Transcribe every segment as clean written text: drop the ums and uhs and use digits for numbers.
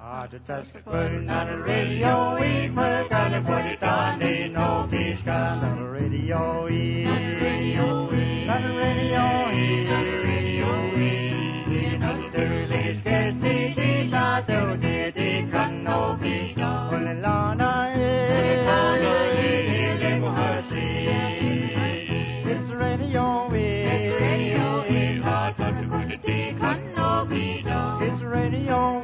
Put it on the radio, we gotta put it on the no fish gun on the radio, on the radio, on the radio, on the radio, on the radio, scarce the not the can no fish gun. Put it on it's radio, it's radio, hard but the can no fish gun. It's radio,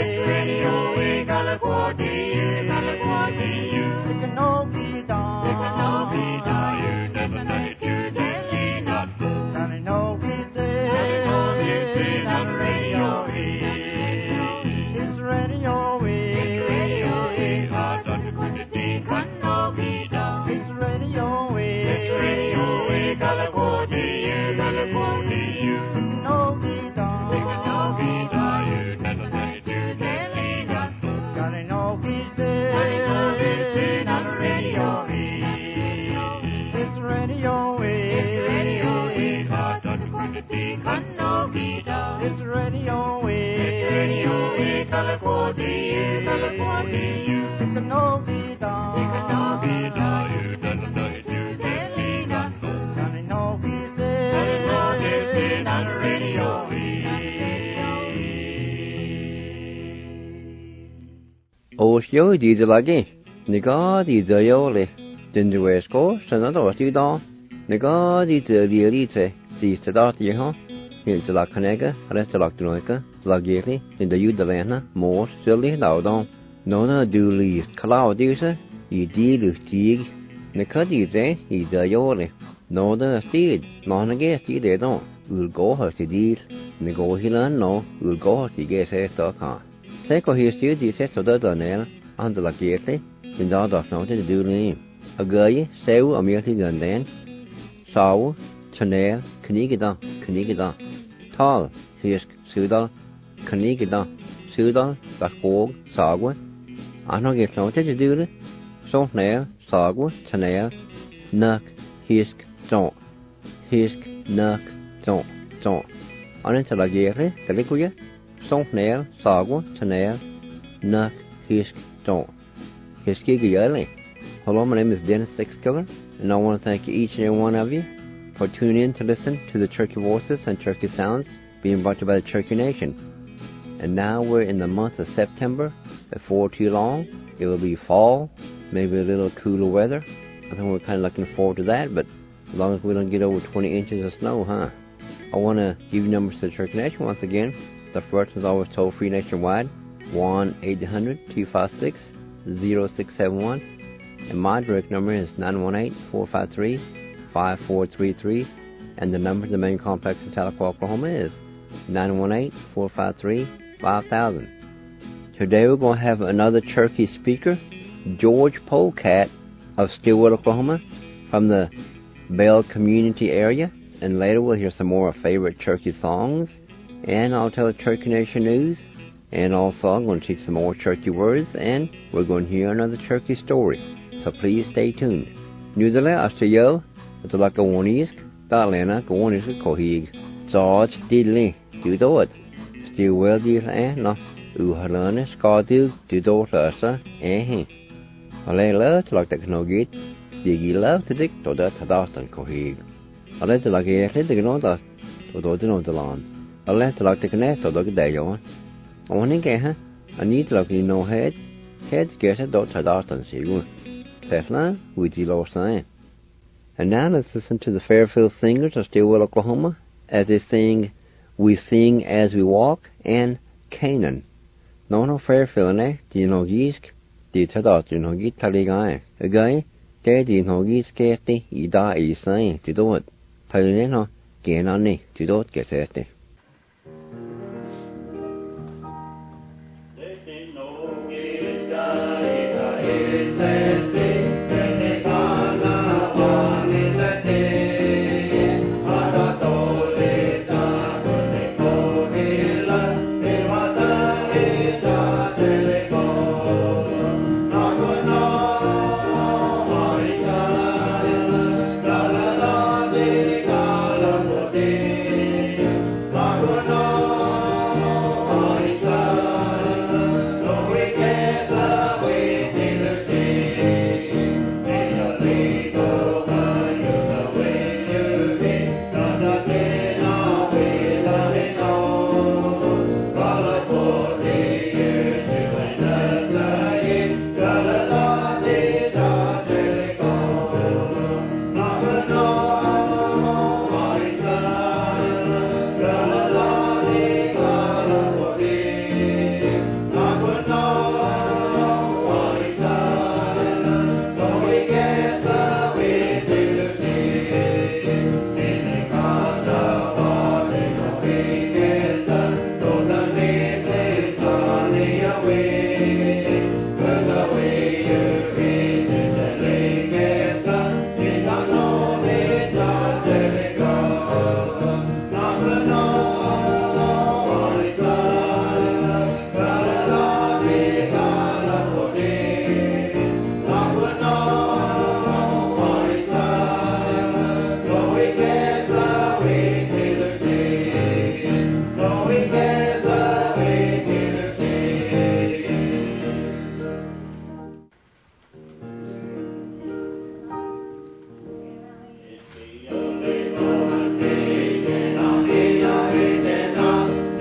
Yo di de lagi niga di de yo le den de wesko sana do ti do niga di de li te di te da ti ho ni te la kanega rest la knoika la geri in de yud de lena mor silly da do no na du li klau di se I di lu ti niga di de yo le no da sti no na ge sti de do ul go ha ti di ni go hilan no ul go ti ge se sto ka se ko hi sti di se to da ne under la gierte in da no te du ni a gay seu a mi ti gan den sau chanel knigida tal hisk sudal knigida sudal da hog sagwa ano ge no te du ni so ne sagwa chanel nak hisk nak ton anen te la gierte te le kuya so ne sagwa chanel nak hisk Hello, my name is Dennis Sixkiller, and I want to thank each and every one of you for tuning in to listen to the Cherokee Voices and Cherokee Sounds being brought to you by the Cherokee Nation. And now we're in the month of September. Before too long, it will be fall, maybe a little cooler weather. I think we're kind of looking forward to that, but as long as we don't get over 20 inches of snow, I want to give you numbers to the Cherokee Nation once again. The first is always toll-free nationwide, 1-800-256-0671, and my direct number is 918-453-5433, and the number to the main complex in Tahlequah, Oklahoma is 918-453-5000. Today we're going to have another Cherokee speaker, George Polecat of Stillwater, Oklahoma, from the Bell community area, and later we'll hear some more favorite Cherokee songs, and I'll tell the Cherokee Nation news. And also, I'm going to teach some more Cherokee words, and we're going to hear another Cherokee story. So please stay tuned. Newsle hasta yo, it's like a wonisk, Dalena, Gonisk, Kohig, George Diddley, do do it. Still well, dear, no, Uhalana, Scottu, do do Ursa, I lay love to like the Knogit, Diggy love to dick to that Tadastan Kohig. I let the like a little that, to do the lawn. I let the like the connect to the day on. I want to get her. I need to be no head. Ted gets a dot at Austin, she would. Tesla, with the low sign. And now let's listen to the Fairfield Singers of Stillwater, Oklahoma, as they sing We Sing As We Walk and Canaan. No Fairfield, do you know Gisk? Do you tell us you know Git Taligai? A guy, there do you know Gisk Getty, you die, you saying to do it. Tell you no, gain on me to do it, get it.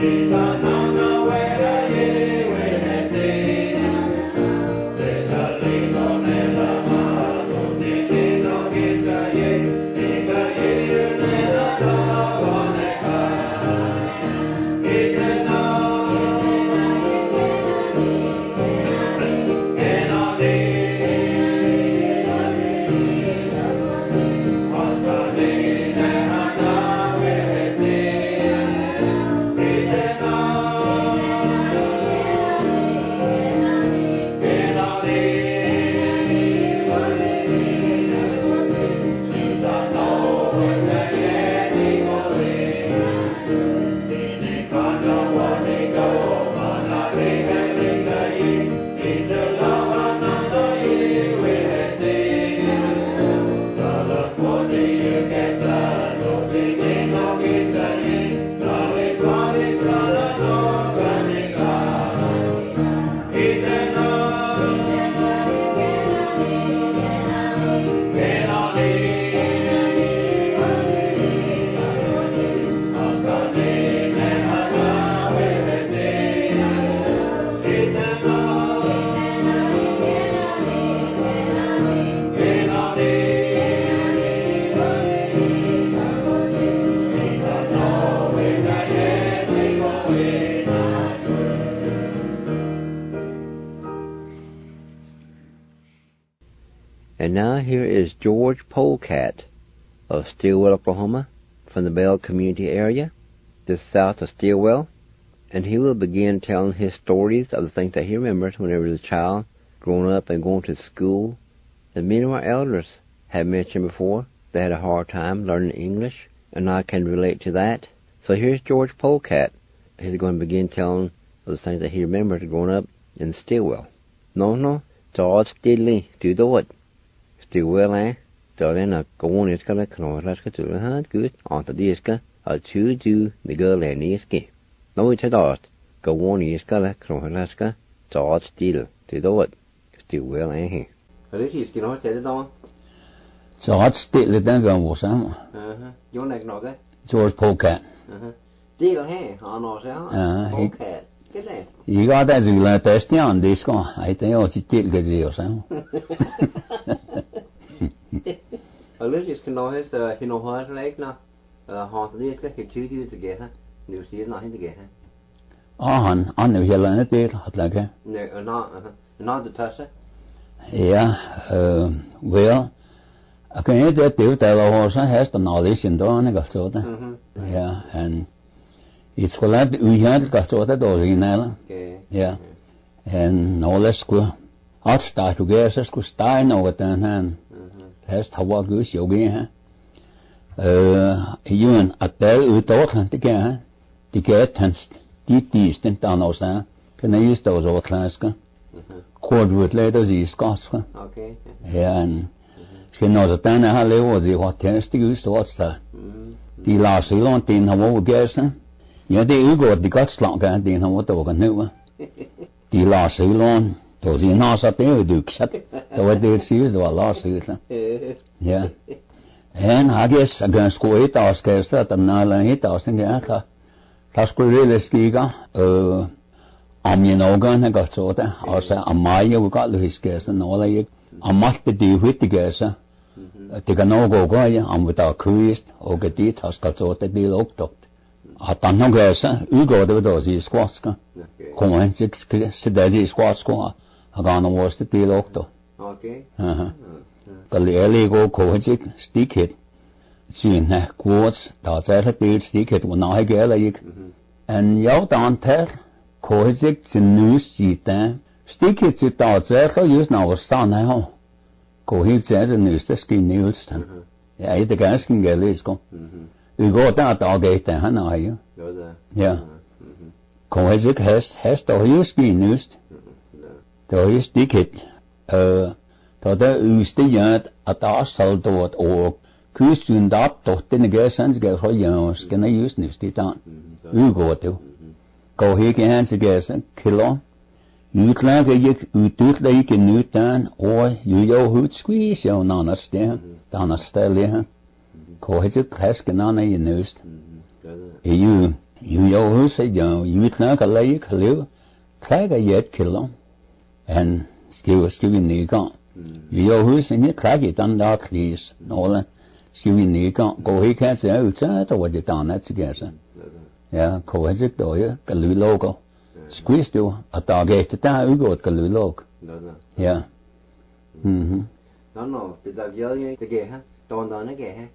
And now here is George Polecat of Stilwell, Oklahoma, from the Bell community area, just south of Stilwell, and he will begin telling his stories of the things that he remembers whenever he was a child, growing up and going to school. As many of our elders have mentioned before, they had a hard time learning English, and I can relate to that. So here's George Polecat. He's going to begin telling of the things that he remembers growing up in Stilwell. No, George Stilly, do the what? Stilwell, so then a go on is gonna come let's get to the hard good on the disc a two do the girl and iski. No it's a dot. Go on is gonna come let's go George Still to do it. Stilwell here. This is you know said it on. George Still then go was Your neck no George Polecat. Still here on Polecat. You got that you let test on this go. I think it's still good you so. Lykkes kan nå hest hende højt lag nå har det skal helt tydeligt together. Nu siger nå hende together. Han er heller ikke det at lage. Nej, nå det tager. Yeah, well, I can get that there was a has the knowledge in doing it so that. Yeah, and it's what that we had got so that original. Okay. Yeah. And no less go. At start together skulle starte noget den han. Hast har været god yogi ha. Even at der udåt det kan. Det kan hans de den der noget så. Kan jeg stå så klasker. Kort ud later sig skos. Okay. Ja, and skal nå så den har lever sig hvad test det ud stort så. De lader sig rundt den har været gæse. Ja, det udgår det godt slag kan den har været dog nu. De lader sig rundt. Så det er så det er du så det var det siger det var låst så. Ja. En hages at den skulle et år skal så der når et år sen ja der skulle det skikke om jeg nok han godt så der og så om mig jo godt løske så når der ikke om matte det hurtigt så det kan nok gå ja om der køst og det har skal så det er optaget at den nok så udgår det då så skvaska kommer han så der er skvaska Agana was the deal octo. Okay. The go cohesic sticket. Syn ha quotes that's a deal sticket when I get like. And you don't tell cohesic news jita. Sticket it out there use now stand now. Cohesic news the skin news. Ja, det ganske gældigt go. Vi går der dagligt der han er jo. Ja. Cohesic has the use skin news. Der er sticket. Der udstiger at der er solgt og kysten der den gæsens gæs for jo skal jeg just næste dag. Udgår det. Går ikke hans gæsen kilo. Udklager jeg uddytler ikke nyt den og jo hud squeeze jo nærmest der. Der er stille her. Går ikke klaske nærmere i næst. Jo yo who say yo you na ka lay ka liu khai ka yet kilo and skill ni ka yo who say ni khai ki tan da please no la skill ni ka go he ka say u cha to wa ji ta na chi ga sa ya ko ha ji to ya ka lu lo ko squeeze to a ta ge ta u go ka lu lo ya nó từ đầu giờ như cái gì ha toàn toàn nó cái ha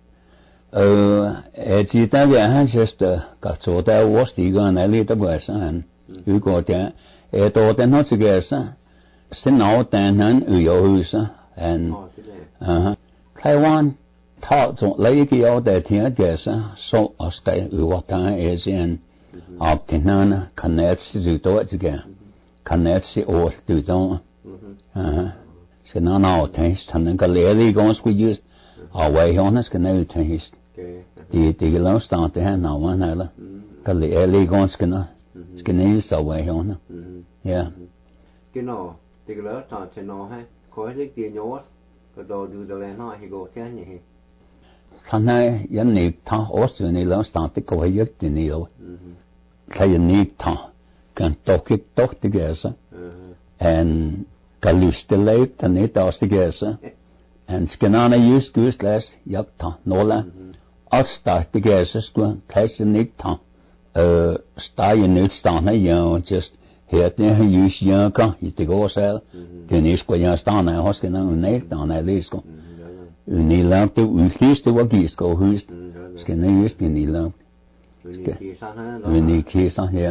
chỉ ta cái ha just cả chỗ ta was thì cái này li ta gọi sao u go ta to ta nó chỉ cái sao xin nào ta hắn u yo hu sao and Taiwan thọ chỗ lấy cái ao để thiên cái sao so ở cái u wa ta Asian học thì nó connect sự đó chỉ cái connect sự ở từ đó so now taste and the lady goes we use our way on us can now taste the low start the hand now one la the lady goes can use our way on yeah cái nó thì cái đó chọn cho nó hay có cái tiền nhớ cái đồดูđồ này nó hay có cái gì thằng này những này thằng Australia low start the có hay cái nhiều cái này thằng can talk together and Kalustele tanita stigesa and skenana use guslas yakta nola asta stigesa skun kaisenik ta sta unit stana ya just het ne use yanka itigo sel denis ko ya stana hoskena ne stana lesko ni lamte usliste wagisko hust skena use ni lamte ni kisa ya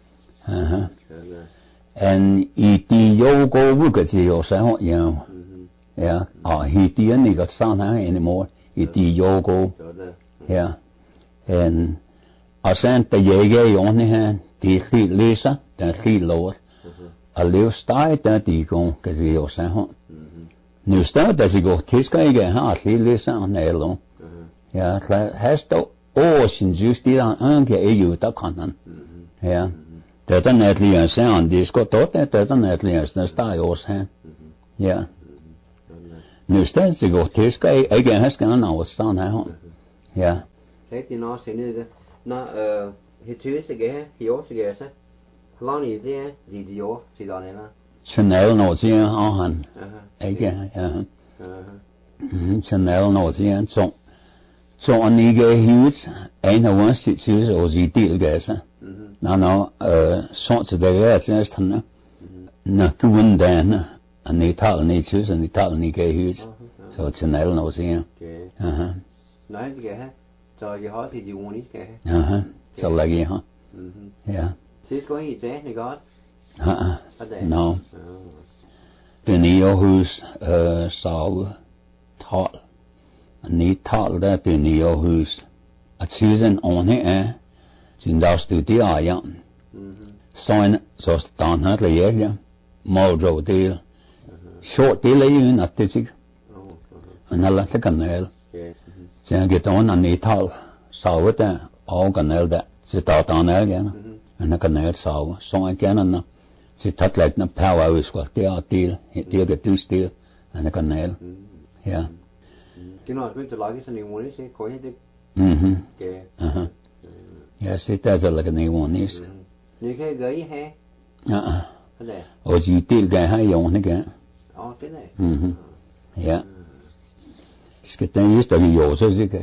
and iti yogo wuka ji yo sa ho ya yeah iti ni got sound anymore iti yogo yeah and asan ta yege yon ne han ti khi lesa ta khi lo a liu stai ta ti gong ka ji yo sa ho nu sta ta ji go tis ka ge ha li lesa ne lo yeah has to ocean just ti an ge e yu ta kanan yeah Tätä näet liian se on disko tote tätä näet liian se sta jos hän. Ja. Nu stän sig och tiska ei gen häskan na was stan här. Ja. Thế thì nó sẽ như thế. Nó hiện chứ sẽ cái hiểu sẽ cái sao. Long ni thế gì điều thì đó này nó. Chanel no zien ha han. Ei gen ja. Chanel no zien so anige huge ein ha was sit sus or gì deal gesa. Nó sort to the earth just na kuwen dan ani tal ni chus ani tal ni ge huge so it's an el no see nói gì hết cho gì hỏi thì gì muốn ít cái so like ha yeah chứ có gì thế này có no the neo who's saw tal ani tal da the neo who's a chosen on it Sin daus tu ti aja. Soin sos tan hat le ja. Mojo deal. Short deal yun at tisig. Anala se kanel. Sen get on an ital. Sawata all kanel da. Se ta tanel gen. An kanel saw. Soin gen an. Se tat like na power is what they are deal. It deal get two steel. An kanel. Yeah. Cái nó biết là cái gì muốn sẽ có hết cái. Yes, it does look like a one is. You can go here. Or you did get high on again. Oh, cái này. Yeah. Skip then used to be yours, is it?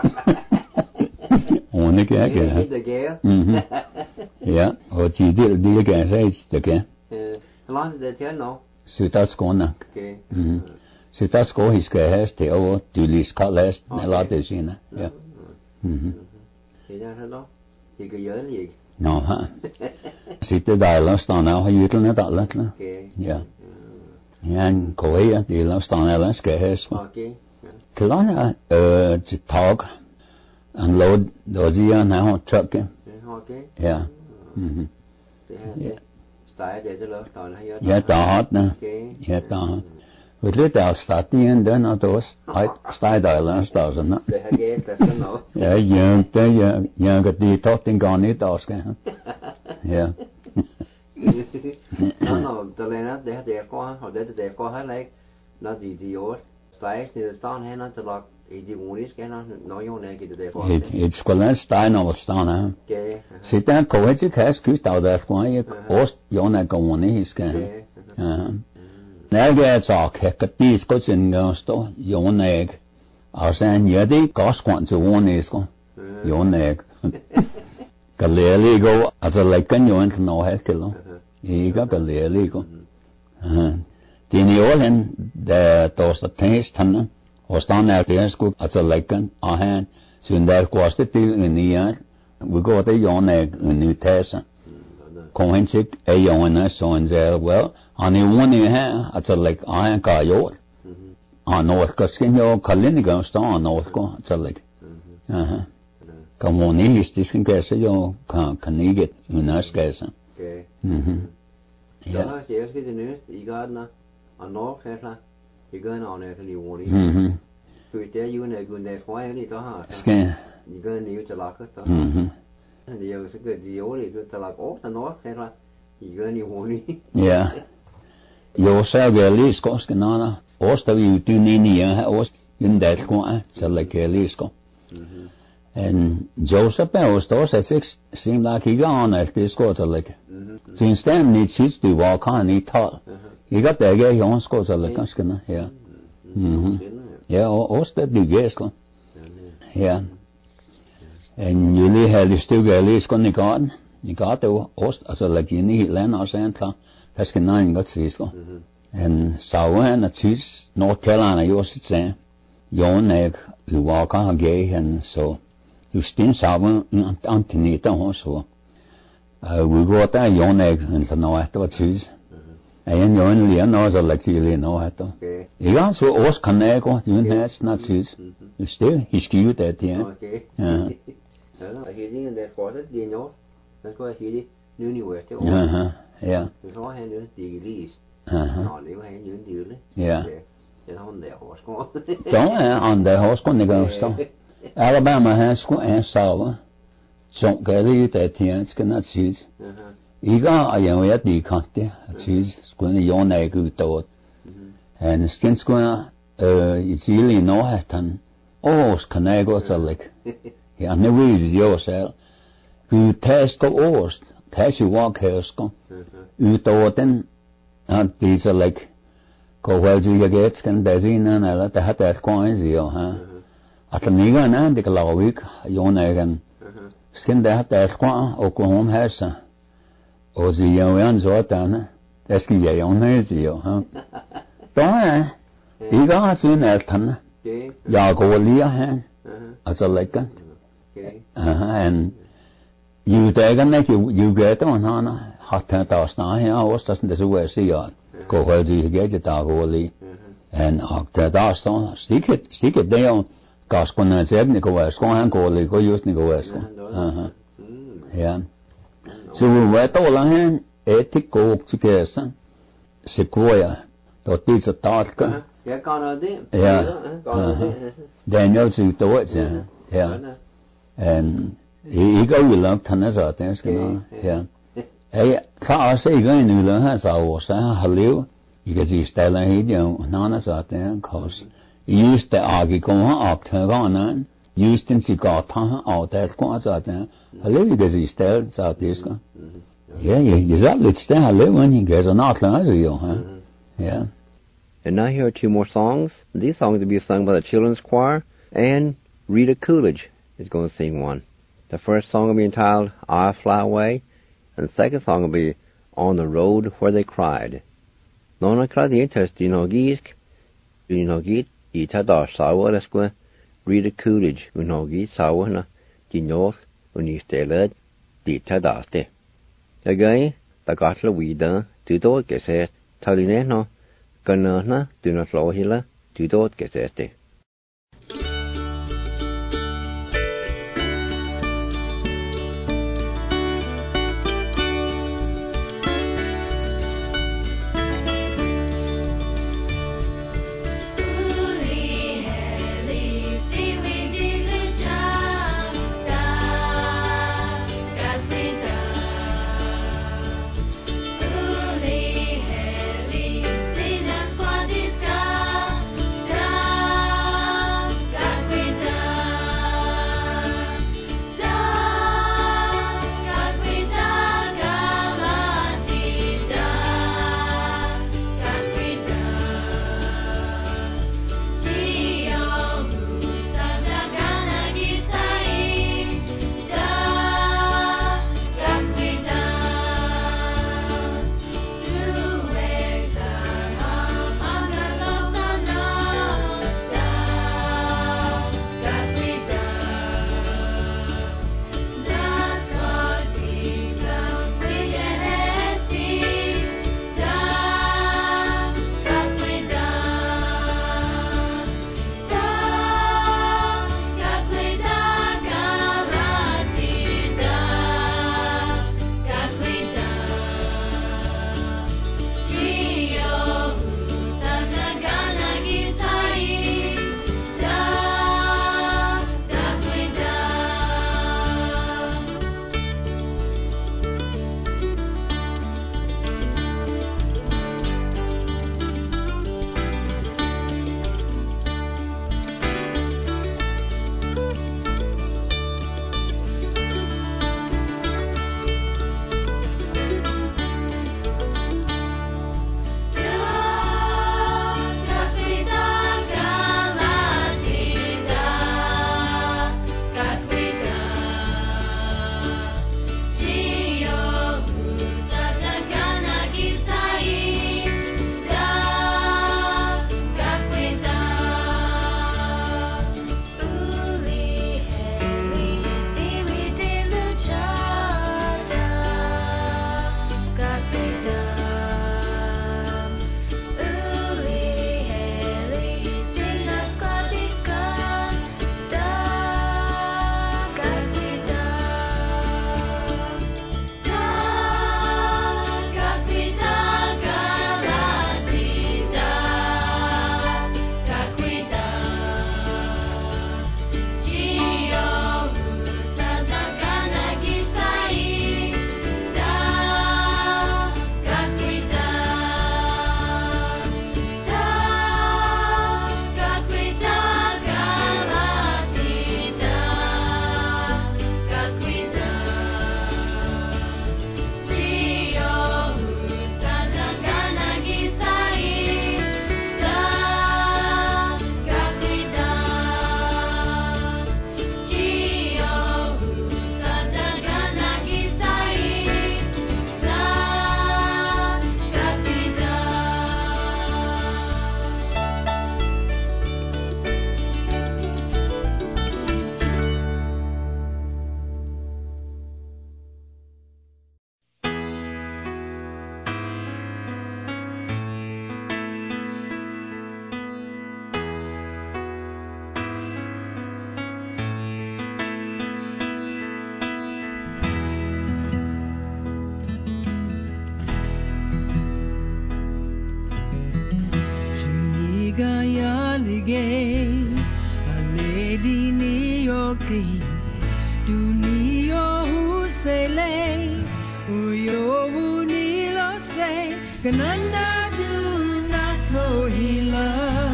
On again. Yeah. Or you did again, say it's again. How long did they tell no? So that's gone now. Okay. So that's go his guy has to over to this cut last a lot of in. Yeah. Thì ra thế đó. Thì cái giới gì? No, ha. Sitte där någonstans och hyr den där lätt. Ja. Ja, koe det någonstans eller ska häs. Okej. Klart till tag unload dosia now truck. Okej. Ja. Tại để cho lỡ tao hay. Ja, da hat ne. Ja, da. Við lítið á statin den að dos. Ai, stæðaðan stásan. Det här är det så nå. Ja, jag got the totten gone it aska. Ja. Nó tao lên det här det có, och det có här lại. Nó gì år. Stæs ni stan här nó till It's Glen Stein of Stana. Sit down, Cohetic has kissed out that one, Ost Yona Goni, his can. Now gets our heck at these goes in Gusto, yon egg. Our san yeti, Gosquant to one is go, yon egg. Galilei go as a lake and you went no head kilo. He got Galilei go. Dini Olin, the toast of taste, or stand out there school as a lake and a hand, soon that was the deal in the year. We got a yon egg in New Tessa. Coincid a yon so in there, well, on the one you have, at a lake iron car yacht. On North Casino, Kalinigan Star, North Go, it's a lake. Come on, east, this can guess you can you get in us guess. Ja, jeg skal til næste. I gør den og når klæder. I gør den og når kan I ordne. Du er der jo når du når tror jeg lige der har. Skal. I gør den jo til lakker der. Det er jo så godt de ordne du til lakker op der når klæder. I gør den jo ordne. Ja. Jo så er lige skorske når også der vi du nini her også den der går så like lige skor. And Joseph was also seemed like he gone as this scored a lick. So instead need cheats to walk on he taught. He got there guy on scores a lick, yeah. Yeah, or the big guest. Yeah. And you really had the still get at least gonna garden. You got the ost as a like you need land or Santa. That's the nine got Cisco. And so and a cheese North Carolina yours it's there. Yon egg you walk on gay and so Justin Saben Antonita also. We got a yon egg and so no after what cheese. And yon Leon knows a luxury no after. He also was Canego, you has not cheese. You still he's cute that yeah. He's in that quarter, do you know? That's why he university. Yeah. So I had the release. No, they were in the yeah. On the horse go. On the horse go to Alabama has school and sour. So get it that here, it's gonna cheese. Ega I am at the country, cheese, going to yon egg to and skin square, it's really no hatton. Oh, can I go to lick? Yeah, no reason yourself. You test go oars, test you walk house go. You thought then, not these are like, go well to your gates, can design and I let the hat that coins you, huh? At the nigger and the Galawik, yon egg skin that qua, Oklahoma has or the young Zortan, that's the young Nazio, huh? Don't you got in Elton, Yagolia hand, as a lake, and you take a neck, you get on Hana, hot 10,000 here, or doesn't this way see you go where do you get it, Dagoli, and the Daston, stick it down. Gascon and said Nico Swan Goli go use Nico West. Yeah. So we went all on etic go together. Sequoia, that is a task. Yeah. Daniel to do it, yeah. And he go with luck tennis out there, yeah. Hey, car say going to learn has our hello. Because he's telling you, Nana's out there, cause. Used the argue go up to on used in cigar out there squats out there. I live because he stares out this go. Yeah, let's stay. I live when he gets an outline, huh? Yeah. And now here are two more songs. These songs will be sung by the children's choir, and Rita Coolidge is going to sing one. The first song will be entitled I'll Fly Away, and the second song will be On the Road Where They Cried. Nona Claudia interest in Ogisk, in Ogit. I tager der sauer, der skulle Rita Coolidge, og når I sauerne, de north, og I stedet, de tager der sted. Jeg gør der godt lade videre, du dog gæsæt, tager de næh nå, gør nødne, du når slår hele, du dog gæsæt det. Heli, sinä squadisca, si dunia husele uyo ni lo se kanana du naklo hila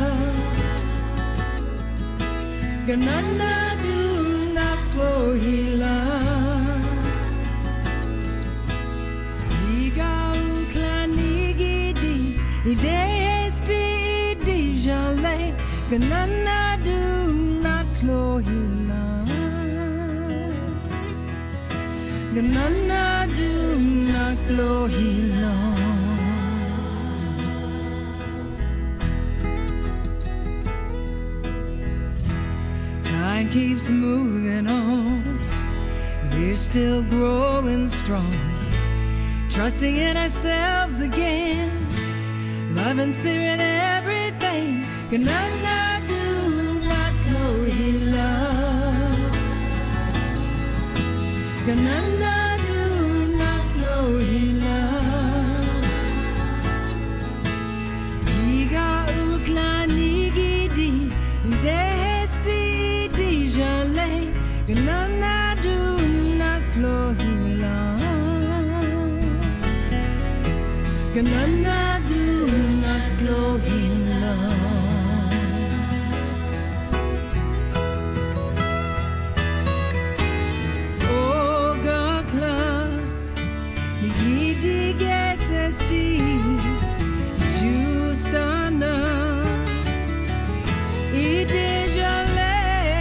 kanana du naklo hila iga uklani gidi idesti dijale kanana du naklo hila kanana du naklo hila. Time keeps moving on, we're still growing strong, trusting in ourselves again, love and spirit everything. Kanana du naklo hila, kanana du naklo hila, iga uklani gidi desti dijale, kanana du naklo hila, kanana du naklo hila. Oh gakla gidi getesti justana idejale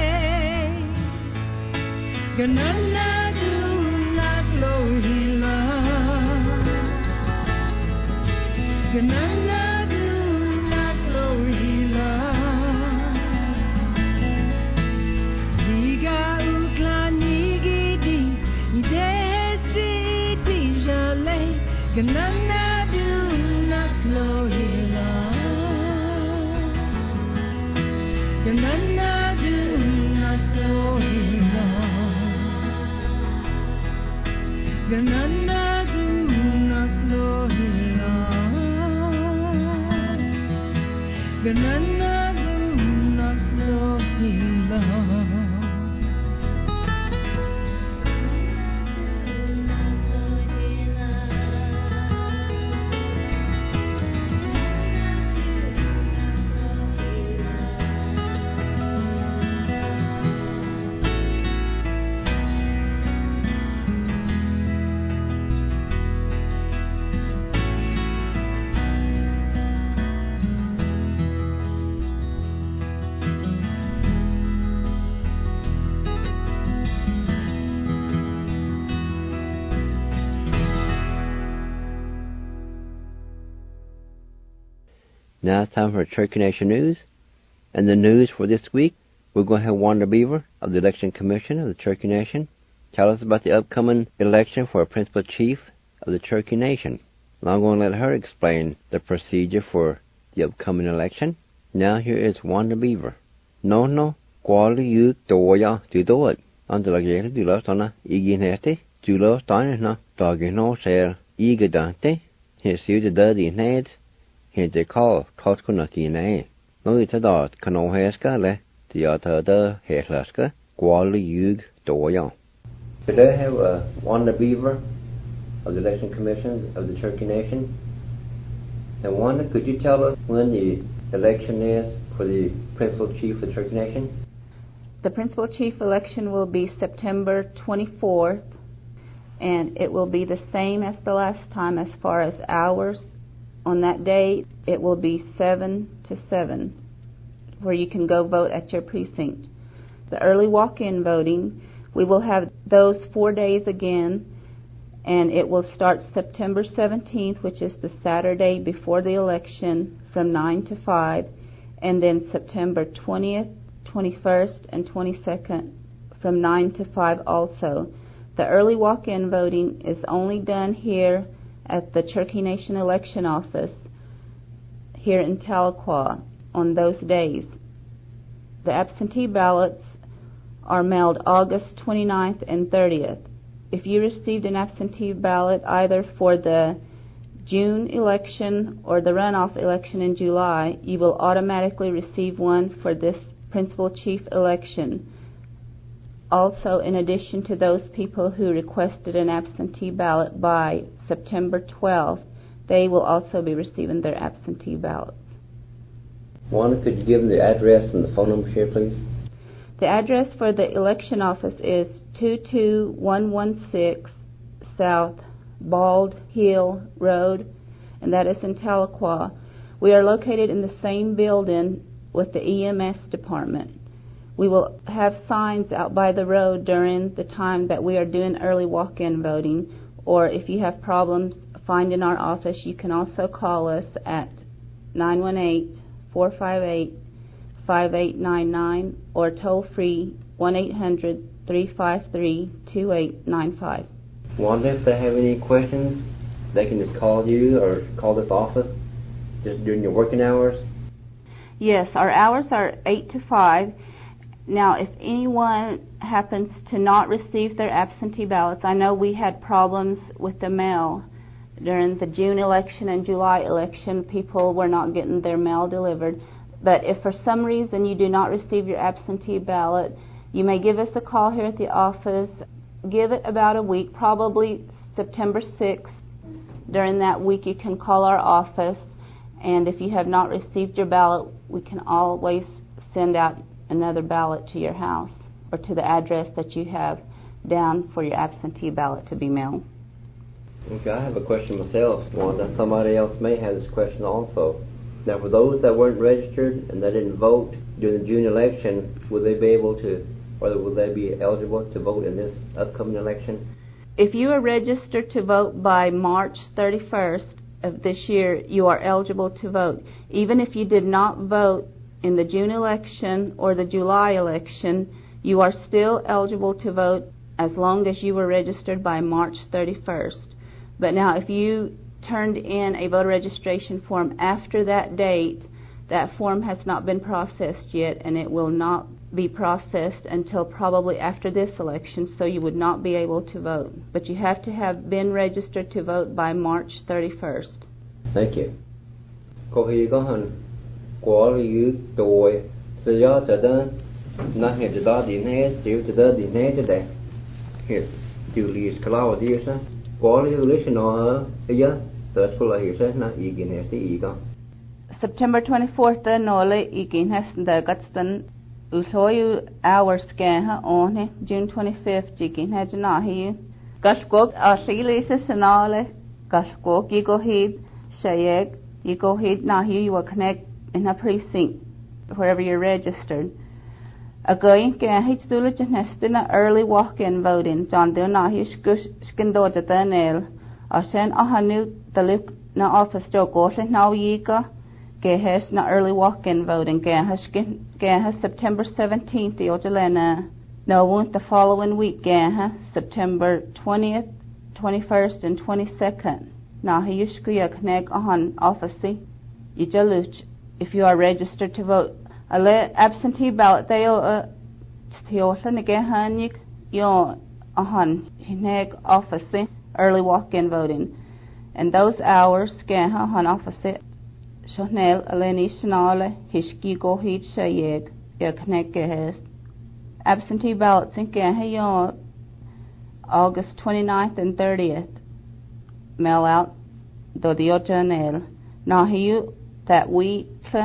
kanana du naklo hila, kanana du naklo hila, iga uklani gidi desti dijale, kanana du naklo hila, kanana du naklo hila, kanana du naklo hila, kanana du naklo hila. Now it's time for Cherokee Nation News. And the news for this week, we're going to have Wanda Beaver of the Election Commission of the Cherokee Nation tell us about the upcoming election for a principal chief of the Cherokee Nation. And I'm going to let her explain the procedure for the upcoming election. Now here is Wanda Beaver. No, quali you doya to do it. Under the gate, do last on a iginete, do last on a dog no share, igidante, here's you the dirty head. Here they call Kotkunaki ne. No it's a dot, Kano Heska le, the other Heslaska, Quali Yug Doya. Today I have Wanda Beaver of the Election Commission of the Cherokee Nation. And Wanda, could you tell us when the election is for the Principal Chief of the Cherokee Nation? The Principal Chief election will be September 24th, and it will be the same as the last time as far as hours. On that day, it will be 7 to 7, where you can go vote at your precinct. The early walk-in voting, we will have those 4 days again, and it will start September 17th, which is the Saturday before the election, from 9 to 5, and then September 20th, 21st, and 22nd from 9 to 5 also. The early walk-in voting is only done here at the Cherokee Nation Election Office here in Tahlequah on those days. The absentee ballots are mailed August 29th and 30th. If you received an absentee ballot either for the June election or the runoff election in July, you will automatically receive one for this Principal Chief election. Also, in addition to those people who requested an absentee ballot by September 12th, they will also be receiving their absentee ballots. Wanda, could you give them the address and the phone number here, please? The address for the election office is 22116 South Bald Hill Road, and that is in Tahlequah. We are located in the same building with the EMS department. We will have signs out by the road during the time that we are doing early walk-in voting, or if you have problems finding our office, you can also call us at 918-458-5899 or toll-free 1-800-353-2895. Wanda, if they have any questions, they can just call you or call this office just during your working hours? Yes, our hours are 8 to 5. Now, if anyone happens to not receive their absentee ballots, I know we had problems with the mail. During the June election and July election, people were not getting their mail delivered. But if for some reason you do not receive your absentee ballot, you may give us a call here at the office. Give it about a week, probably September 6th. During that week, you can call our office. And if you have not received your ballot, we can always send out another ballot to your house or to the address that you have down for your absentee ballot to be mailed. Okay, I have a question myself, Wanda. Somebody else may have this question also. Now, for those that weren't registered and that didn't vote during the June election, will they be able to, or will they be eligible to vote in this upcoming election? If you are registered to vote by March 31st of this year, you are eligible to vote. Even if you did not vote in the June election or the July election, you are still eligible to vote as long as you were registered by March 31st. But now, if you turned in a voter registration form after that date, that form has not been processed yet, and it will not be processed until probably after this election, so you would not be able to vote. But you have to have been registered to vote by March 31st. Thank you. Cô hi có hành của yu tuổi tự do cho đó na hiện cho đó đi nè xíu cho đó đi nè cho đấy hiện Julius Cloud đi sao có yu lịch nó giờ tới cô là hiểu sao na ý kiến này thì ý con. September 24th nole igin has the gatstan usoyu hours scan on June 25th igin has na hi gaskok asilisa sanale gaskok you go hid shayek you go hid na hi you will connect in a precinct wherever you're registered. A going can hit the nestina early walk-in voting John do na hi skindo jatanel or send a hanu the look na office jo go now yiga has na early walk-in voting has September 17th the Ojalena no won't the following week has September 20th 21st and 22nd na hi yushkuya connect on office yijaluch if you are registered to vote a absentee ballot they theosan again hanik yo on connect office early walk-in voting and those hours can on office Shonel Eleni Shanale Hishki go heat shayeg ya connect has absentee ballots in Gahayo August 29th and 30th mail out do the Ojanel Nahiu that week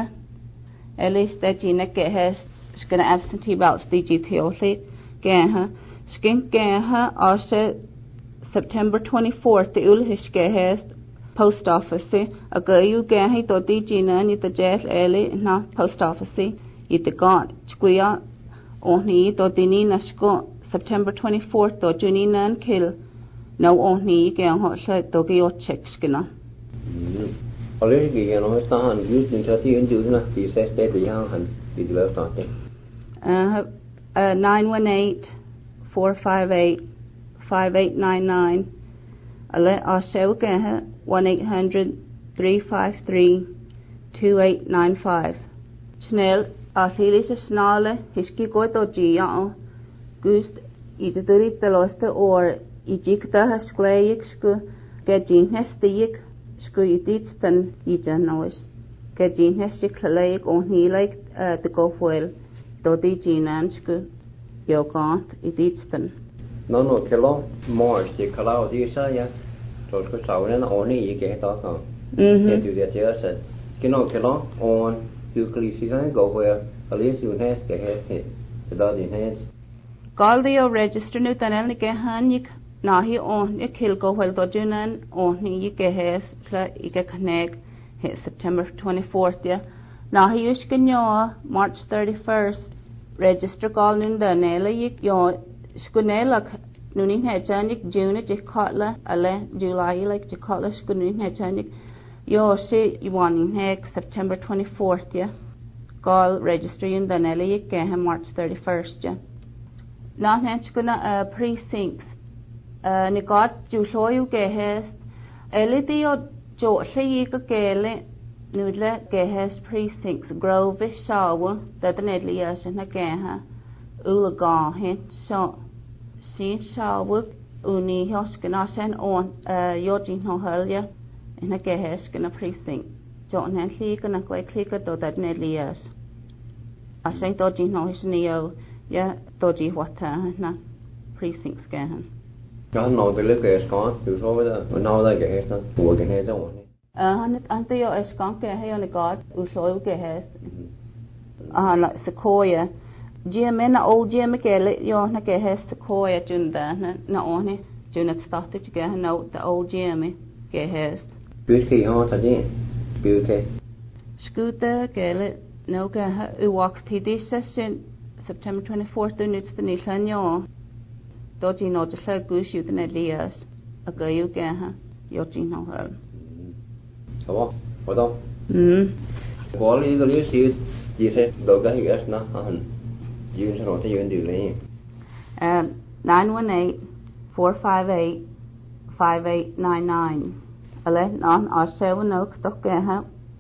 at least that you has gonna absentee ballots DGTOC Gaha Skin Gaha also September 24th the Ulhishke has post office a gayu gahi to digina ni the jet ele na post office it the got squia only to dinina sko September 24th to junina kill no only gan hot set to go check skina Already you know stand used in 30 and do na the set that the young and did love starting 918-458-5899 our show 1-800-353-2895 Chanel Asilis Snale Hiski Goto Gia Gust Iditurit the Losta or Ijikta Hasclayik Gajin Hestik Scuitit than Ijanois Gajin Hestik Lake on he like the Gofuel Dodi Ginansku Yoganth Iditstan. No, kilo March, the Kalau, the Isaiah, so it's good. And only you get off on. You do that, yes. Kilo on to Cleveland, go where at least you has get it. The dog in heads. Galdio register nu tanel ni gehanik nahi on ni kilgo wel dojunan on ni gehes la ike connect hit September 24th ya. Nahi ushkinyo March 31st register gal nun danela yik yo shkunelak nunin hejanik June jikotla ale July like jikotla shkunin hejanik yo she yuanin hek September 24th ya. Gal register yun danela yik geha March 31st ya. Nahnech gonna precincts ni got juloyu gehes elidio jo shei ka gele nudle gehes precincts grove shawa that the nedlias na geha ulaga hen so sin shawa uni hoskana sen on yojin ho halya in a gehes gonna precinct jo nan li gonna click to that nedlias I think dojin ho hisnio yeah, dodgy what na precincts gahan. No, the look is gone. You saw that. Now they get here. Working here, don't we? Ante yo eskanke he on the god usho gehes. Na sequoia. GM na old GM gele yo na gehes sequoia junda na oni junda started to get no the old GM gehes. Good key on again. Good key. Scooter gele no geha u walks PD session September 24th and it's the Nishanyo. Dodgy no to say goose you than Elias. A gayu gaha, Yojin no hell. So what up? Well, you said Doga, yes, not on. You know what you do, 918-458-5899. Alent on our 7 oak Dogaha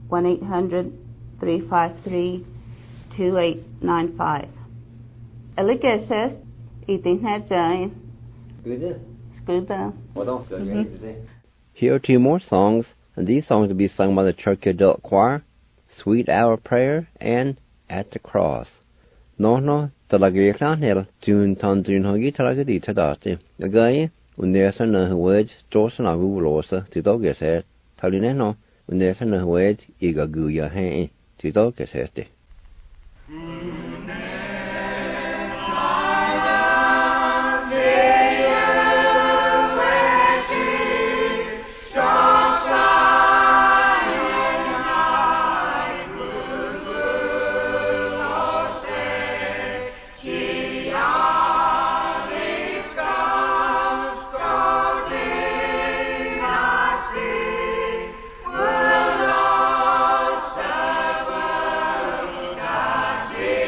1-800-353-2895. Elige says, eating head giant. Good. Scooter. What up? Here are 2 more songs, and these songs will be sung by the Church Adult Choir, Sweet Hour Prayer, and At the Cross. No, talagayaklan hill, June hogi talagadi tadati. A guy, when there's another word, Johnson Agulosa, to dog is it. Talineno, when there's another word, Igaguya hay, to dog is it. Yeah.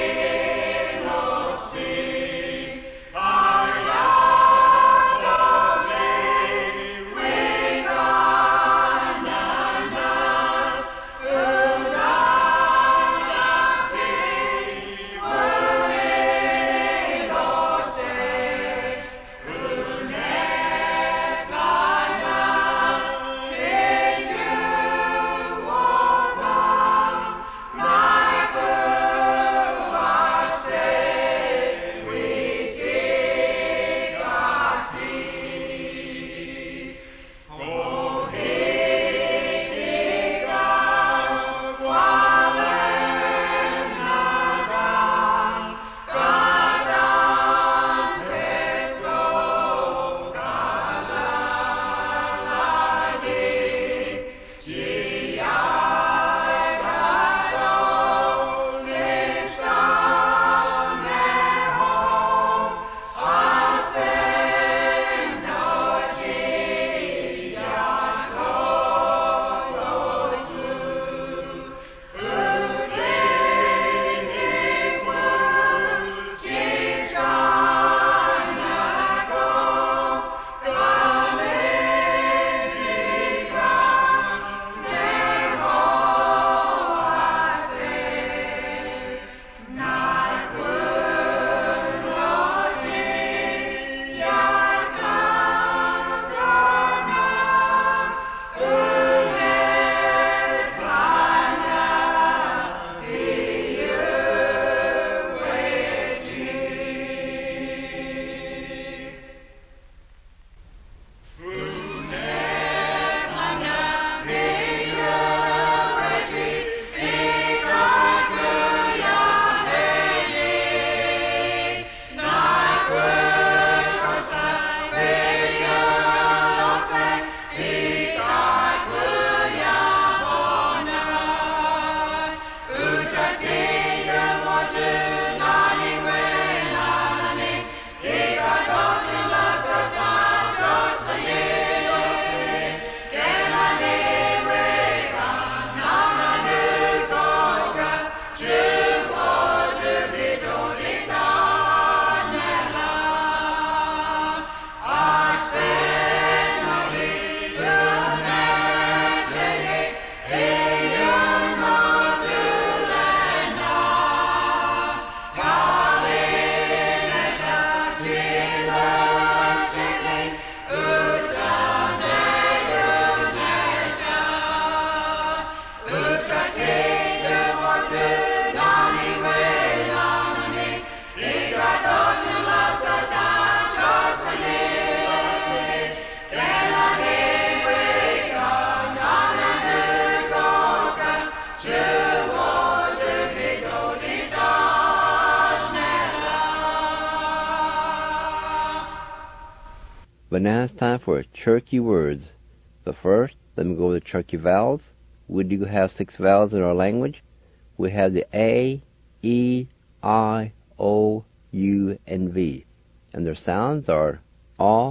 But now it's time for Cherokee words. But first, let me go over the Cherokee vowels. We do have 6 vowels in our language. We have the A, E, I, O, U, and V. And their sounds are A,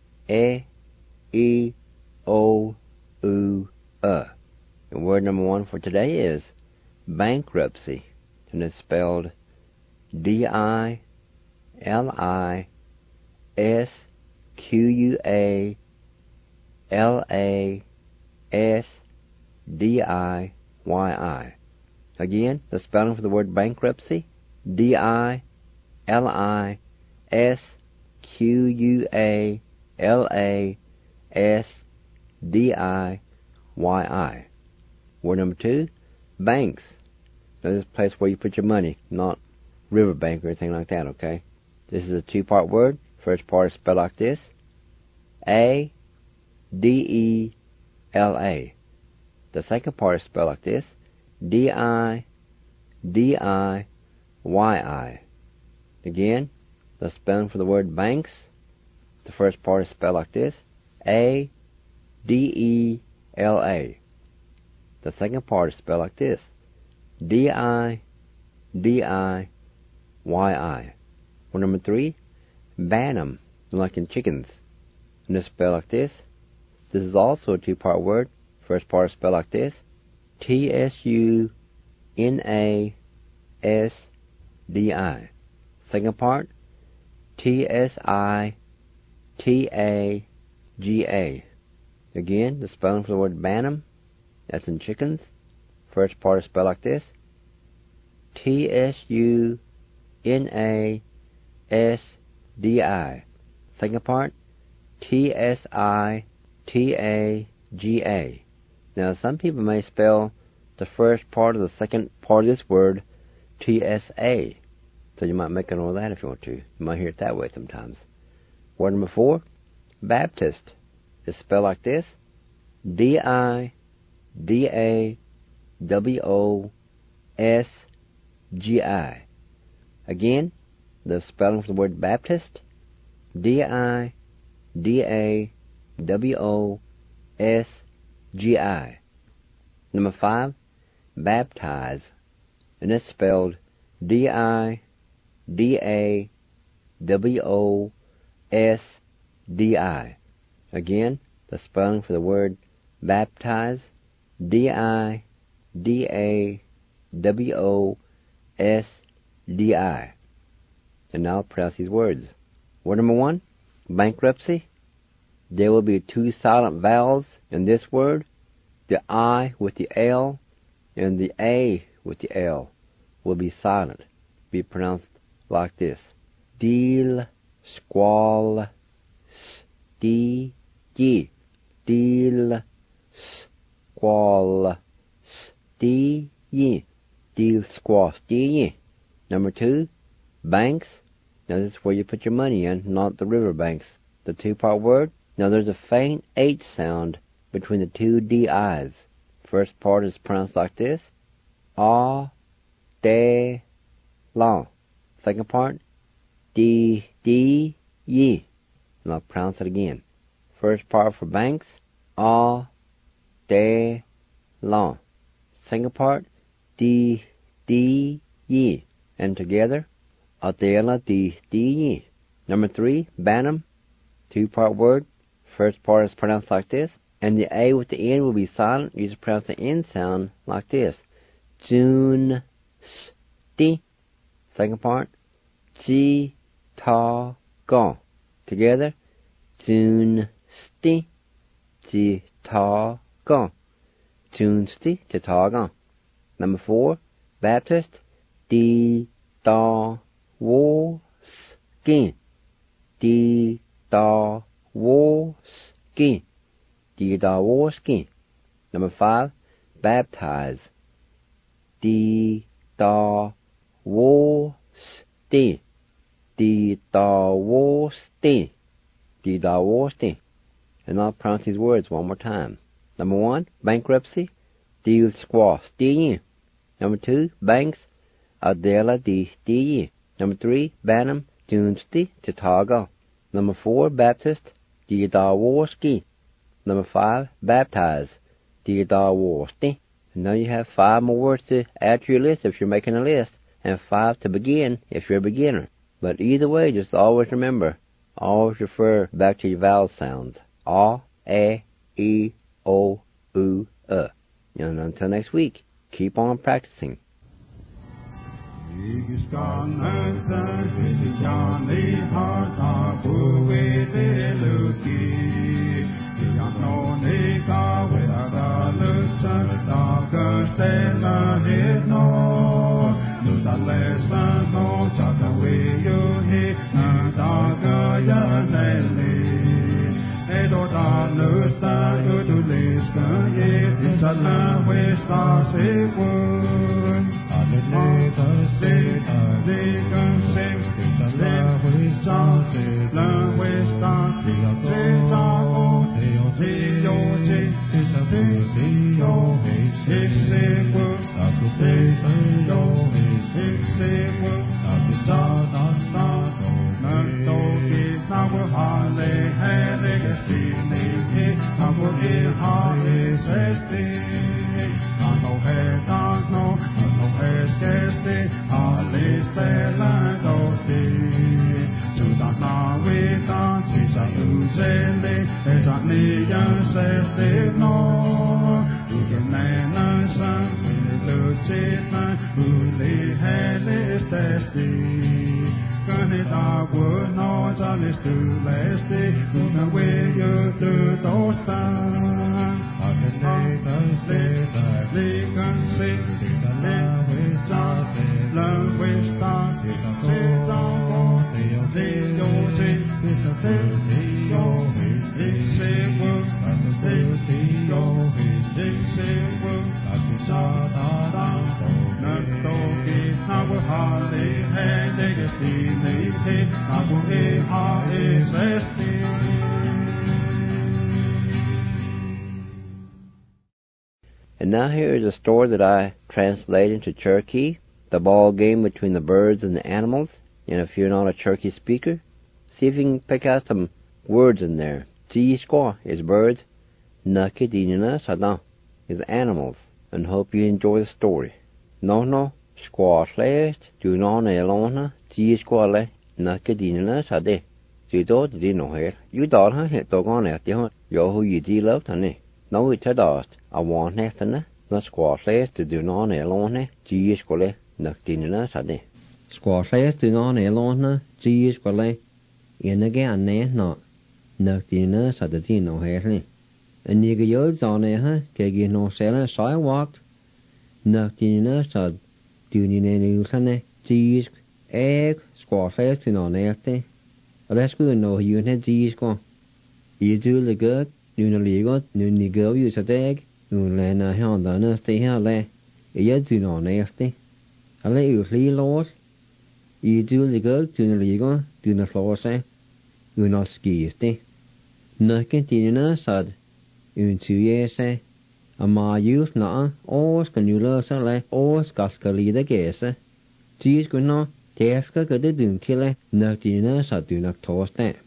E, O, U, And word number 1 for today is bankruptcy. And it's spelled DILISQUALASDIYI. Again, the spelling for the word bankruptcy, DILISQUALASDIYI. Word number 2, banks. Now this is a place where you put your money, not riverbank or anything like that, okay? This is a 2-part word. First part is spelled like this, A-D-E-L-A. The second part is spelled like this, D-I-D-I-Y-I. Again, the spelling for the word banks. The first part is spelled like this, A-D-E-L-A. The second part is spelled like this, D-I-D-I-Y-I. Word number 3, Bantam, like in chickens. And it's spelled like this. This is also a 2-part word. First part is spelled like this, T-S-U-N-A-S-D-I. Second part, T-S-I-T-A-G-A. Again, the spelling for the word bantam, that's in chickens. First part is spelled like this, T-S-U-N-A-S-D-I. Second part, T-S-I-T-A-G-A. Now, some people may spell the first part of the second part of this word T-S-A. So you might make a note of that if you want to. You might hear it that way sometimes. Word number 4, Baptist. It's spelled like this, D-I-D-A-W-O-S-G-I. Again, the spelling for the word Baptist, D-I-D-A-W-O-S-G-I. Number 5, baptize. And it's spelled D-I-D-A-W-O-S-D-I. Again, the spelling for the word baptize, D-I-D-A-W-O-S-D-I. And now I'll pronounce these words. Word number 1, bankruptcy. There will be 2 silent vowels in this word. The I with the L and the A with the L will be silent. Be pronounced like this. Deal, squall, sti, ye. Deal, squall, sti, ye. Deal, squall, sti, ye. Number 2, banks. Now this is where you put your money in, not the river banks. The 2-part word. Now there's a faint H sound between the 2 D-I's. First part is pronounced like this, ah, de, la. Second part, D, ye. And I'll pronounce it again. First part for banks, ah, de, la. Second part, D, ye. And together, Adela D, ye. Number 3, bantam, 2-part word. First part is pronounced like this, and the A with the N will be silent. You just pronounce the N sound like this. June, sti. Second part, G, ta, ga. Together, June, sti, G, ta, ga. June, sti, G, ta, ga. Number 4, Baptist, D, da, wo, skin. D, da, wo, skin. D, da, wo, skin. Number 5, baptize. D, da, wo, sti. D, da, wo, sti. D, da, wo, sti. And I'll pronounce these words one more time. Number 1, bankruptcy. D, squaw, sti. Number 2, banks. Adela, D, sti. Number 3, bantam, June, sti, Chicago. Number 4, Baptist. Digidawoski. Number 5, baptize. Digidawosti. Now you have 5 more words to add to your list if you're making a list, and 5 to begin if you're a beginner. But either way, just always remember, always refer back to your vowel sounds. A, E, O, U, And until next week, keep on practicing. And now here is a story that I translated into Cherokee, the ball game between the birds and the animals. And if you're not a Cherokee speaker, see if you can pick out some words in there. Squaw is birds, Nakidina Sada is animals, and hope you enjoy the story. No, squaw last, do not alone, squaw le, Nakidina Sade. You don't know here. You don't have to go on at the yo who you deal out on it. No, it's a dust. I want nothing. No squaw last to do not alone, squaw le, Nakidina Sade. Squaw last do not alone, squaw le, in again, not. Nakidina Sade no here. And you get on there, get no selling sidewalk. Nakidina Sade do you need any cheese, egg, squaw last in on there. Let's go no you had cheese go. You do the good, you know legal, you go use a egg, you land a hand on us stay here lay. You do no nasty. I let you see laws. You do the good, you know legal, do not floor say. You not skisty. Nakidina Sade. Un 2 years say. A ma youth na, os can you lose a lay, os gascally the gaze. Cheese good no. Teska good dun kille, Nakidina Sade do not toast that.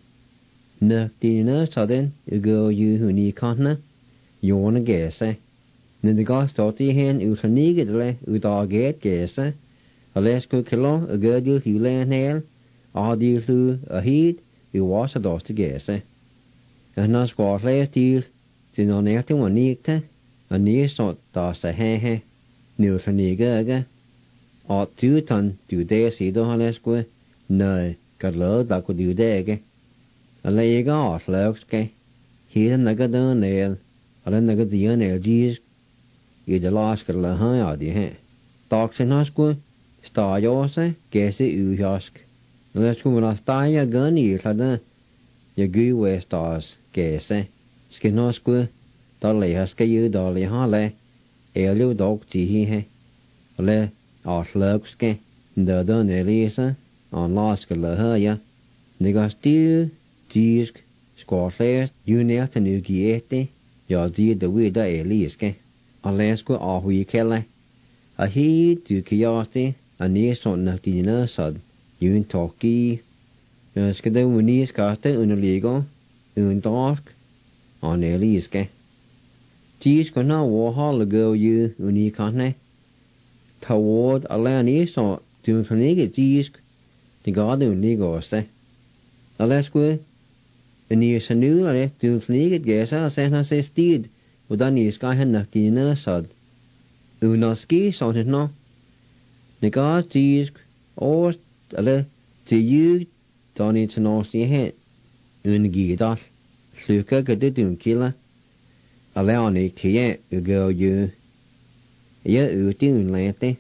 Nakidina Sade, you go you who need continent, you wanna guess, Then the gas starty hen, you can need le, you dog get guess, A less good kilo, a good you land nail, all you through a heat, you wash a dust to guess, And not squash last deal, do not have one need, a near sort dust a he, new for nigger. Or 2 ton do they see the Halesko? No, got low that could do there. A leg off, Lowski. He and Naga done nail, or a Naga the nail gees. You the last got a high out the head. Dogs in Hosco, star yours, guess it you husk. Let's go when I start your gun, you had your goo west stars, guess, Skin Hosco, Dolly Huska you, Dolly Harley, Elio dog tea he. Slugske, the done Elisa, on Laska la Haya, Nigga steal, Jisk, Squash, you near to New Giete, your dear the Wida Eliske, a Lasco or we kelle. A he to Kiasti, a near son Nakidina Sade, you in Talkie. Skade Winnie's caster in a legal, dark on Eliske. Tis ko na wo hall go you unikane. Toward a lani so to nige tis the god unigo se. Alesque ni sanu ale to nige gesa se na se steed udan is ka hen naktina sad. Unoski so no. The god tis or ale to you don't need to know see het. Ungidal. Sluka gadudun killa. Aleoni tie ugo you. Ja utun lete.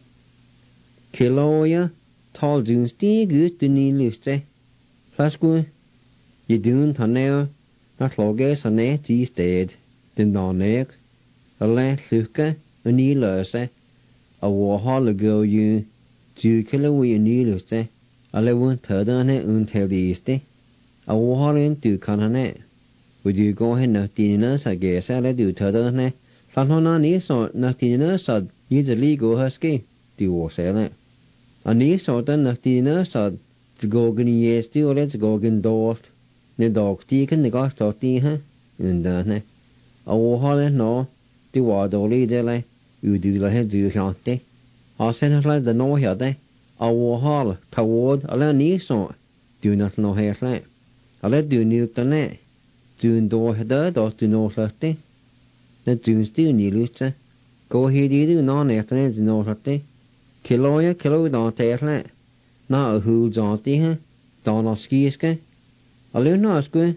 Kiloja tal dun stig ut ni luste. Flasku. Je dun taneo. Na kloge sane ti sted. Den danek. Ale sluka uni løse. A warhol ugo you. 2 kilo uni luste. Ale wun tadane unteliste. A warholin du kanane. Would you go ahead and dinner sa gesa le du tadane? Fanhona ni so na dinner sa usually go husky. Du wasele. A ni so dan na dinner sa to go gni yes du let's go gen dort. Ne dog tiken the gas tot di ha. Undane. A warholin no. Du wadoli dele. U du la he du chante. A sen la the no hade. A warhol toward a la ni so. Do not know hair. A let do new tane. Dun do hada do do no late. Na dun still ni lutse. Go he do no netane no late. Kilo don terle. Na a hu jonti ha. Don a skiske. A lu no sque.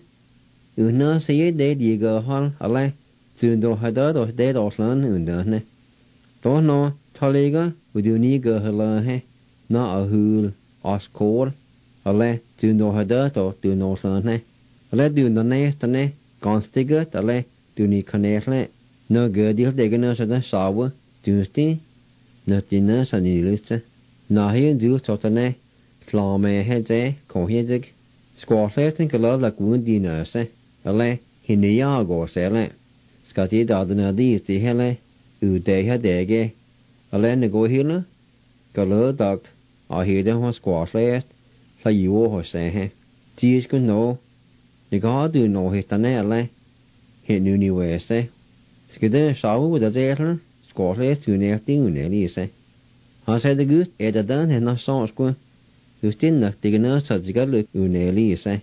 U na se ye de diga hal ale. Dun do hada do de do slan undane. Do no taliga we do ni go hala he. Na a hu as kor. Ale dun do hada do no slan he. Ale du na nestane konstiget ale du ni kanele no gudil degena sada sawa dusti na dina saniliste na hin du totane slame heze kohedig squatleten kala la gundina se ale hinia go sele skati dadna di ti hele u de ha dege ale ne go hila kala dagt a hede ho squatlet la yu ho se he tis ko no the god do no hitane ale hit nu ni wese skede sawu with the zerle squatle to nerti unelise ha said the good dan and na so sku justin na digna sa zigalu unelise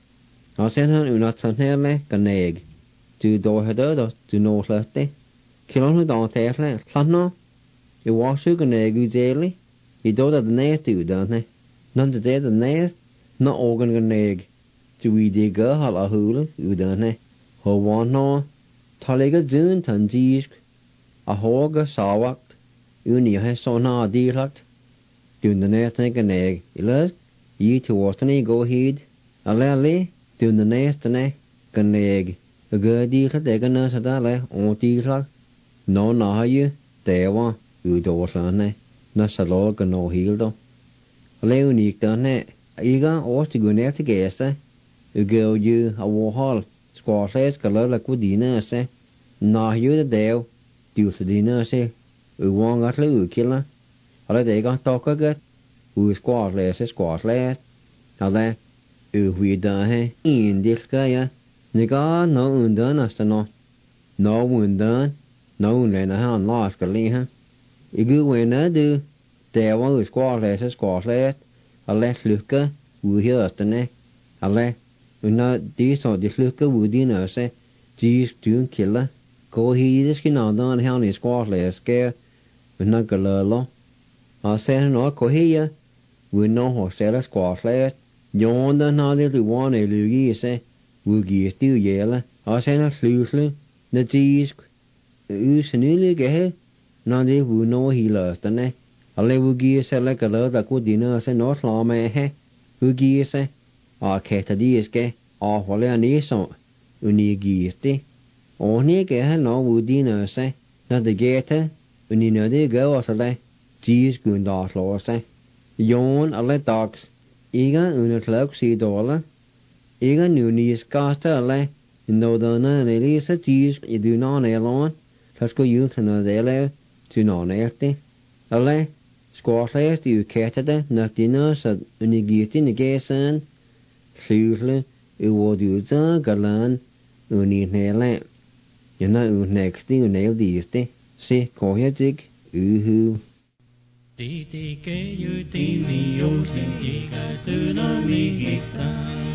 ha said han unat sanele kaneg to do hada do no late kilon do terle fanno you washu kaneg uzeli I do that the nest do dan none the nest no organ kaneg to we dig a hala hula, udane, ho wan no, talega zun tan zisk, a hoga sawak, uni ha so na dirakt, dun the nest neg an egg, ilas, ye to watani go heed, a lally, dun the nest ne, gan egg, a good dirakt egana sadale, on dirakt, no na you, dewa, udosane, na salog no hildo. A leonik dane, iga or to go near to gesa, go you a warhol, squashes color like woodina se, na you the dale, do the dinner se, wong at lu killer, a let they got talk again, squashless, a le, we done in this guy, nigga no undone as to no undone, no len a hand lost a leha. You go when I do, there one squashless, a let lucka, we hear the ne, a le. Una dis or the fluka woodina se, geez, tune killer. Go he this skin on down how his squatless scare, una gallo. I said no co here, we know how sell squatless. Yonder now little one a lugi se, we give still yella. I said a flusly, the geez, usually get now they will know he lost the ne. I let we give se like a lot that good dinner se not lame he, who give se. A keta diske a hole ani so uni gisti o ni ke ha no udina se na de gete uni no de go asale tis gunda lo se yon ale dogs iga una clock si dola iga nu ni skata ale no dona ne lisa tis I do not alone let's go you to no de le to no nerte ale squatlest you keta de na dina so uni gisti ne gesen Slúsle, wo du za galan uni nele yana next thing nail these se ko hejig uhu Ti ke yu ti mi yo sin ti ka su na mi sa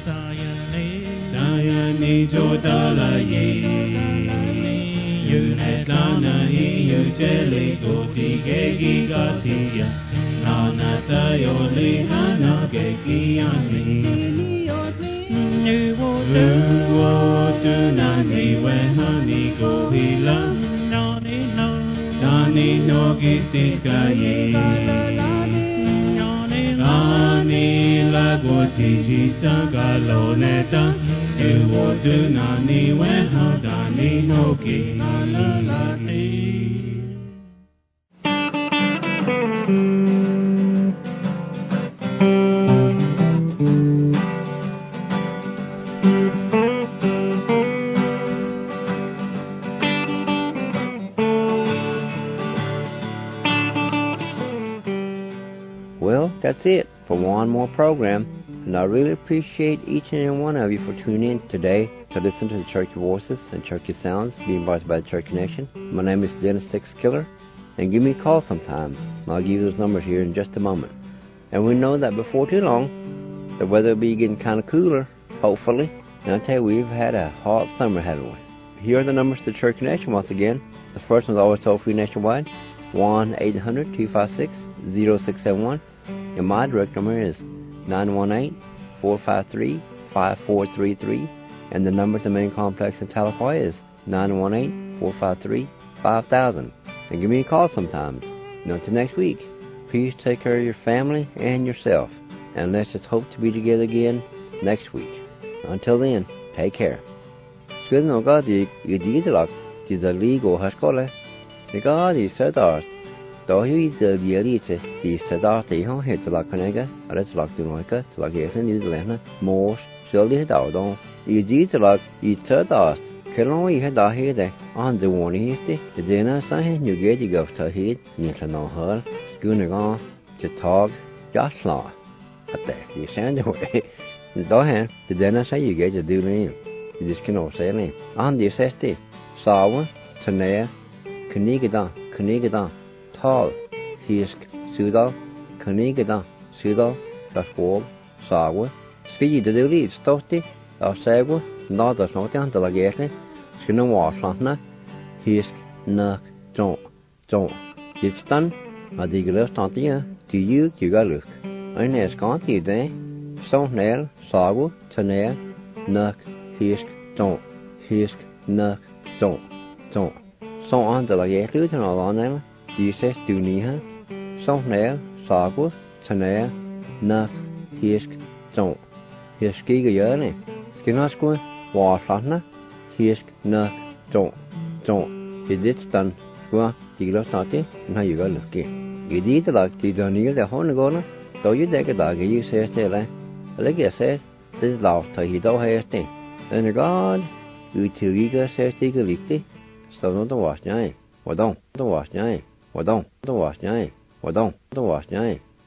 ya ni jo da la ye yu ne la na yu je le go ti ke gi ga ti ya na sa yo le na ke ki ya ni như vô tu na ni we ha ni go hi la na ni no ki sti ka ye na ni la go ti ji sa ga lo ne ta như vô tu na ni we ha da ni no ki la ti. Well, that's it for one more program, and I really appreciate each and every one of you for tuning in today to listen to the Church Voices and Churchy Sounds being brought by the Church Connection. My name is Dennis Sixkiller, and give me a call sometimes, and I'll give you those numbers here in just a moment. And we know that before too long, the weather will be getting kind of cooler, hopefully, and I tell you, we've had a hot summer, haven't we? Here are the numbers to the Church Connection once again. The first one's always toll-free nationwide, 1-800-256-0671. And my direct number is 918-453-5433. And the number to the main complex in Tahlequah is 918-453-5000. And give me a call sometimes. Until next week, please take care of your family and yourself. And let's just hope to be together again next week. Until then, take care. Good no God, you did a lot. To the legal hospital. The God is so dark. Đó hiếu giờ địa lý thì sẽ đó thì không hết là cái này cái, ở đây là từ ngoài cái là cái này như thế này, mua xử lý đào đó, ý gì là ý sẽ đó, cái nó ý hết đó hết đấy, anh chỉ muốn hết đấy, thì nó sẽ hết nhiều cái gì gặp phải hết, như là nó hết, cứ này con chỉ talk just là, thế thì sáng như vậy, đó ha, thì nó sẽ nhiều cái gì đưa lên, thì cái nó sẽ lên, anh chỉ sẽ đấy, sao á, thế này, cái đó. Tal, hisk, sudal, kanigada, sudal, raswol, sagwa, skiji de dili, stotti, sagwa, nada snotti anta la gete, skina waslanna, hisk, nak, jon, jitstan, adigler tantia, tiyu, kigaluk. Ein eskanti de, sonel, sagwa, tanel, nak, hisk, nak, jon. Son anta la gete, lutan alanel, Jesus dunia, sonner, sagwa, tanea, nak, hisk, jon. Hiski gayane, skinaskwa, waslanna, hisk, nak, jon. Iditstan, skwa, tigla stati, na yuga luki. Iditalag, tidanil de honagona, do you degadag, you says tele. Lega says, this law, tahido hairting. Then God, you tiga says tiga likti, so no the wash nyai. Wadon, the wash nyai. 活动，都我先，活动，都我先。